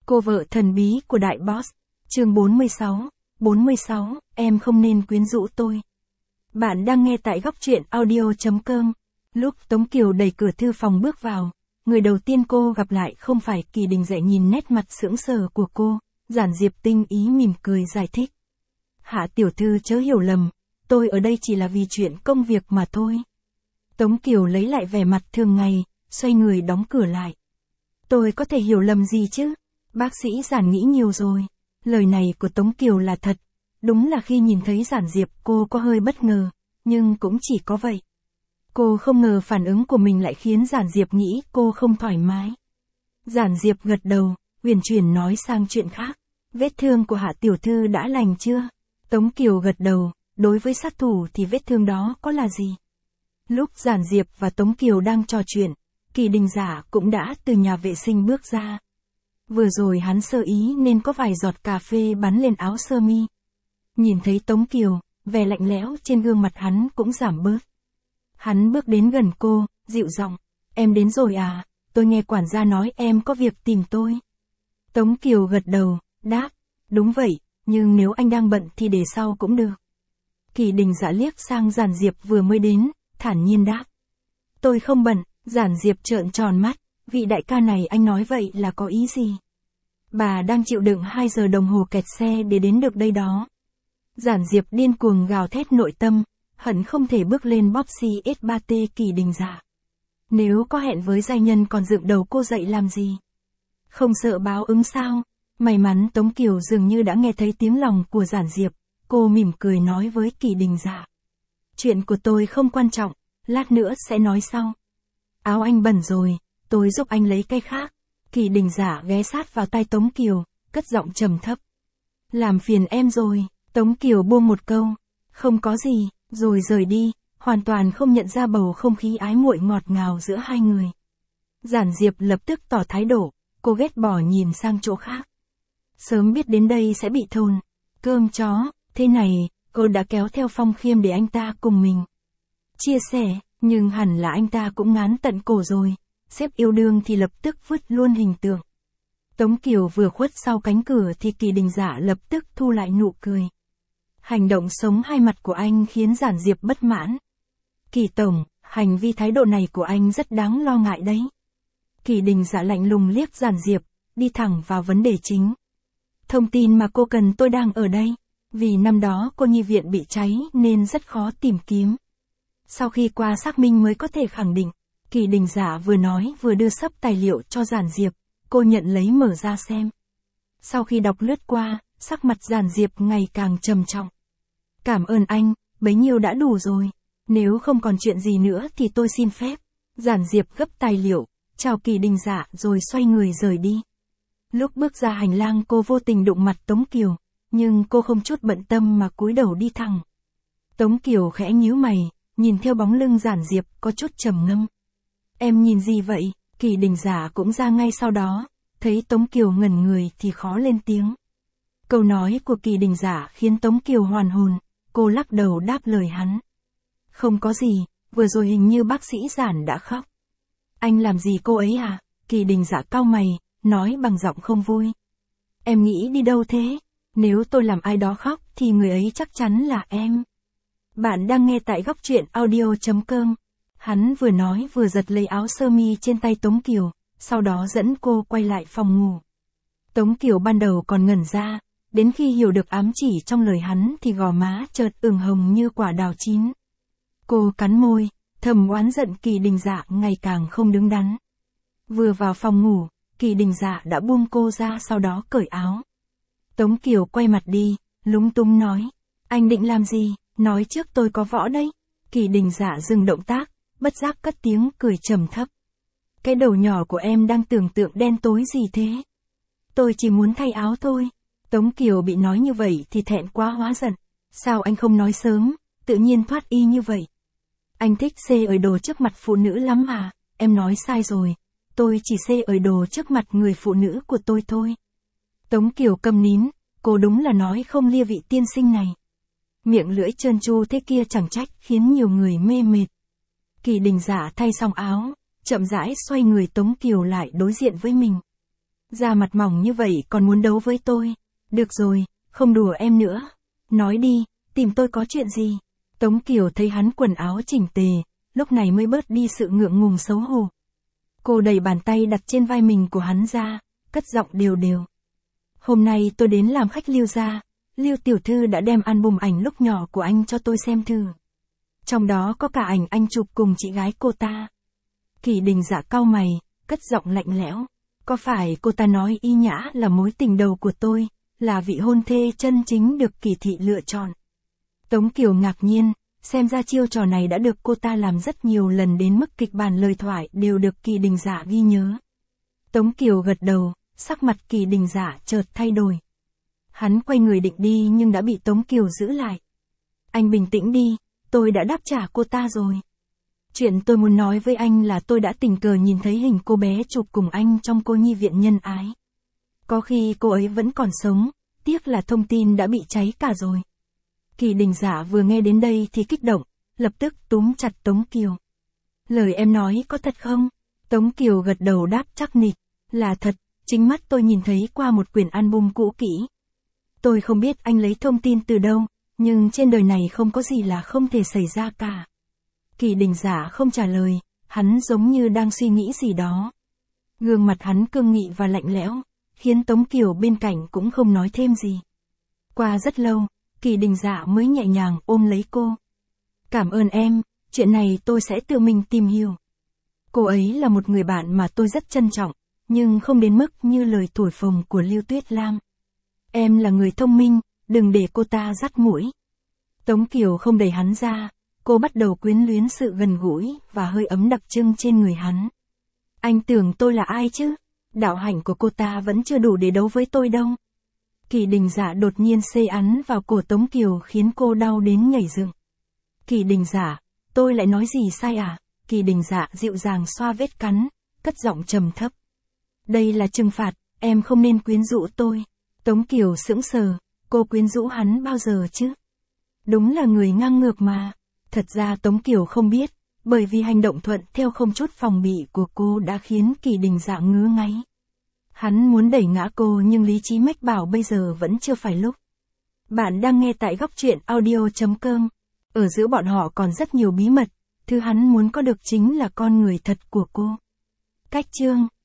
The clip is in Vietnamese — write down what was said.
Cô vợ thần bí của đại boss. Chương 46, em không nên quyến rũ tôi. Bạn đang nghe tại góc truyện audio.com. Lúc Tống Kiều đẩy cửa thư phòng bước vào, người đầu tiên cô gặp lại không phải Kỳ Đình Dạy. Nhìn nét mặt sững sờ của cô, Giản Diệp tinh ý mỉm cười giải thích. Hạ tiểu thư chớ hiểu lầm, tôi ở đây chỉ là vì chuyện công việc mà thôi. Tống Kiều lấy lại vẻ mặt thường ngày, xoay người đóng cửa lại. Tôi có thể hiểu lầm gì chứ? Bác sĩ Giản nghĩ nhiều rồi. Lời này của Tống Kiều là thật. Đúng là khi nhìn thấy Giản Diệp cô có hơi bất ngờ, nhưng cũng chỉ có vậy. Cô không ngờ phản ứng của mình lại khiến Giản Diệp nghĩ cô không thoải mái. Giản Diệp gật đầu, uyển chuyển nói sang chuyện khác. Vết thương của Hạ tiểu thư đã lành chưa? Tống Kiều gật đầu, đối với sát thủ thì vết thương đó có là gì? Lúc Giản Diệp và Tống Kiều đang trò chuyện, Kỳ Đình Giả cũng đã từ nhà vệ sinh bước ra. Vừa rồi hắn sơ ý nên có vài giọt cà phê bắn lên áo sơ mi. Nhìn thấy Tống Kiều, vẻ lạnh lẽo trên gương mặt hắn cũng giảm bớt. Hắn bước đến gần cô, dịu giọng, em đến rồi à, tôi nghe quản gia nói em có việc tìm tôi. Tống Kiều gật đầu, đáp, đúng vậy, nhưng nếu anh đang bận thì để sau cũng được. Kỳ Đình Giả liếc sang Giản Diệp vừa mới đến, thản nhiên đáp. Tôi không bận. Giản Diệp trợn tròn mắt, vị đại ca này anh nói vậy là có ý gì? Bà đang chịu đựng 2 giờ đồng hồ kẹt xe để đến được đây đó. Giản Diệp điên cuồng gào thét nội tâm, hận không thể bước lên bóp CS3T Kỳ Đình Giả. Nếu có hẹn với giai nhân còn dựng đầu cô dậy làm gì? Không sợ báo ứng sao? May mắn Tống Kiều dường như đã nghe thấy tiếng lòng của Giản Diệp, cô mỉm cười nói với Kỳ Đình Giả. Chuyện của tôi không quan trọng, lát nữa sẽ nói sau. Áo anh bẩn rồi, tôi giúp anh lấy cái khác. Kỳ Đình Giả ghé sát vào tai Tống Kiều, cất giọng trầm thấp. Làm phiền em rồi, Tống Kiều buông một câu. Không có gì, rồi rời đi, hoàn toàn không nhận ra bầu không khí ái muội ngọt ngào giữa hai người. Giản Diệp lập tức tỏ thái độ, cô ghét bỏ nhìn sang chỗ khác. Sớm biết đến đây sẽ bị thồn. Cơm chó, thế này, cô đã kéo theo Phong Khiêm để anh ta cùng mình chia sẻ. Nhưng hẳn là anh ta cũng ngán tận cổ rồi, sếp yêu đương thì lập tức vứt luôn hình tượng. Tống Kiều vừa khuất sau cánh cửa thì Kỳ Đình Giả lập tức thu lại nụ cười. Hành động sống hai mặt của anh khiến Giản Diệp bất mãn. Kỳ tổng, hành vi thái độ này của anh rất đáng lo ngại đấy. Kỳ Đình Giả lạnh lùng liếc Giản Diệp, đi thẳng vào vấn đề chính. Thông tin mà cô cần tôi đang ở đây, vì năm đó cô nhi viện bị cháy nên rất khó tìm kiếm. Sau khi qua xác minh mới có thể khẳng định, Kỳ Đình Giả vừa nói vừa đưa xấp tài liệu cho Giản Diệp, cô nhận lấy mở ra xem. Sau khi đọc lướt qua, sắc mặt Giản Diệp ngày càng trầm trọng. Cảm ơn anh, bấy nhiêu đã đủ rồi. Nếu không còn chuyện gì nữa thì tôi xin phép. Giản Diệp gấp tài liệu, chào Kỳ Đình Giả rồi xoay người rời đi. Lúc bước ra hành lang cô vô tình đụng mặt Tống Kiều, nhưng cô không chút bận tâm mà cúi đầu đi thẳng. Tống Kiều khẽ nhíu mày, nhìn theo bóng lưng Giản Diệp có chút trầm ngâm. Em nhìn gì vậy? Kỳ Đình Giả cũng ra ngay sau đó, thấy Tống Kiều ngẩn người thì khó lên tiếng. Câu nói của Kỳ Đình Giả khiến Tống Kiều hoàn hồn, cô lắc đầu đáp lời hắn. Không có gì, vừa rồi hình như bác sĩ Giản đã khóc. Anh làm gì cô ấy à? Kỳ Đình Giả cau mày, nói bằng giọng không vui. Em nghĩ đi đâu thế? Nếu tôi làm ai đó khóc thì người ấy chắc chắn là em. Bạn đang nghe tại góc truyện audio.com. Hắn vừa nói vừa giật lấy áo sơ mi trên tay Tống Kiều, sau đó dẫn cô quay lại phòng ngủ. Tống Kiều ban đầu còn ngẩn ra, đến khi hiểu được ám chỉ trong lời hắn thì gò má chợt ửng hồng như quả đào chín. Cô cắn môi, thầm oán giận Kỳ Đình Giả ngày càng không đứng đắn. Vừa vào phòng ngủ, Kỳ Đình Giả đã buông cô ra sau đó cởi áo. Tống Kiều quay mặt đi, lúng túng nói, anh định làm gì? Nói trước tôi có võ đấy. Kỳ Đình Giả dừng động tác, bất giác cất tiếng cười trầm thấp. Cái đầu nhỏ của em đang tưởng tượng đen tối gì thế? Tôi chỉ muốn thay áo thôi. Tống Kiều bị nói như vậy thì thẹn quá hóa giận. Sao anh không nói sớm, tự nhiên thoát y như vậy? Anh thích xê ởi đồ trước mặt phụ nữ lắm à? Em nói sai rồi. Tôi chỉ xê ởi đồ trước mặt người phụ nữ của tôi thôi. Tống Kiều câm nín, cô đúng là nói không lia vị tiên sinh này. Miệng lưỡi trơn tru thế kia chẳng trách khiến nhiều người mê mệt. Kỳ Đình Giả thay xong áo, chậm rãi xoay người Tống Kiều lại đối diện với mình. Da mặt mỏng như vậy còn muốn đấu với tôi. Được rồi, không đùa em nữa. Nói đi, tìm tôi có chuyện gì? Tống Kiều thấy hắn quần áo chỉnh tề, lúc này mới bớt đi sự ngượng ngùng xấu hổ. Cô đẩy bàn tay đặt trên vai mình của hắn ra, cất giọng đều đều. Hôm nay tôi đến làm khách Lưu gia, Lưu tiểu thư đã đem album ảnh lúc nhỏ của anh cho tôi xem thử. Trong đó có cả ảnh anh chụp cùng chị gái cô ta. Kỳ Đình Dạ cau mày, cất giọng lạnh lẽo. Có phải cô ta nói Y Nhã là mối tình đầu của tôi, là vị hôn thê chân chính được Kỳ thị lựa chọn? Tống Kiều ngạc nhiên, xem ra chiêu trò này đã được cô ta làm rất nhiều lần đến mức kịch bản lời thoại đều được Kỳ Đình Dạ ghi nhớ. Tống Kiều gật đầu, sắc mặt Kỳ Đình Dạ chợt thay đổi. Hắn quay người định đi nhưng đã bị Tống Kiều giữ lại. Anh bình tĩnh đi, tôi đã đáp trả cô ta rồi. Chuyện tôi muốn nói với anh là tôi đã tình cờ nhìn thấy hình cô bé chụp cùng anh trong cô nhi viện nhân ái. Có khi cô ấy vẫn còn sống, tiếc là thông tin đã bị cháy cả rồi. Kỳ Đình Dạ vừa nghe đến đây thì kích động, lập tức túm chặt Tống Kiều. Lời em nói có thật không? Tống Kiều gật đầu đáp chắc nịch, là thật, chính mắt tôi nhìn thấy qua một quyển album cũ kỹ. Tôi không biết anh lấy thông tin từ đâu, nhưng trên đời này không có gì là không thể xảy ra cả. Kỳ Đình Dạ không trả lời, hắn giống như đang suy nghĩ gì đó. Gương mặt hắn cương nghị và lạnh lẽo, khiến Tống Kiều bên cạnh cũng không nói thêm gì. Qua rất lâu, Kỳ Đình Dạ mới nhẹ nhàng ôm lấy cô. Cảm ơn em, chuyện này tôi sẽ tự mình tìm hiểu. Cô ấy là một người bạn mà tôi rất trân trọng, nhưng không đến mức như lời thổi phồng của Lưu Tuyết Lam. Em là người thông minh, đừng để cô ta dắt mũi. Tống Kiều không đẩy hắn ra, cô bắt đầu quyến luyến sự gần gũi và hơi ấm đặc trưng trên người hắn. Anh tưởng tôi là ai chứ? Đạo hạnh của cô ta vẫn chưa đủ để đấu với tôi đâu. Kỳ Đình Dạ đột nhiên xê ắn vào cổ Tống Kiều khiến cô đau đến nhảy dựng. Kỳ Đình Dạ, tôi lại nói gì sai à? Kỳ Đình Dạ dịu dàng xoa vết cắn, cất giọng trầm thấp. Đây là trừng phạt, em không nên quyến rũ tôi. Tống Kiều sững sờ, cô quyến rũ hắn bao giờ chứ? Đúng là người ngang ngược mà. Thật ra Tống Kiều không biết, bởi vì hành động thuận theo không chút phòng bị của cô đã khiến Kỳ Đình Dạ ngứa ngáy. Hắn muốn đẩy ngã cô nhưng lý trí mách bảo bây giờ vẫn chưa phải lúc. Bạn đang nghe tại góc truyện audio.com. Ở giữa bọn họ còn rất nhiều bí mật, thứ hắn muốn có được chính là con người thật của cô. Cách chương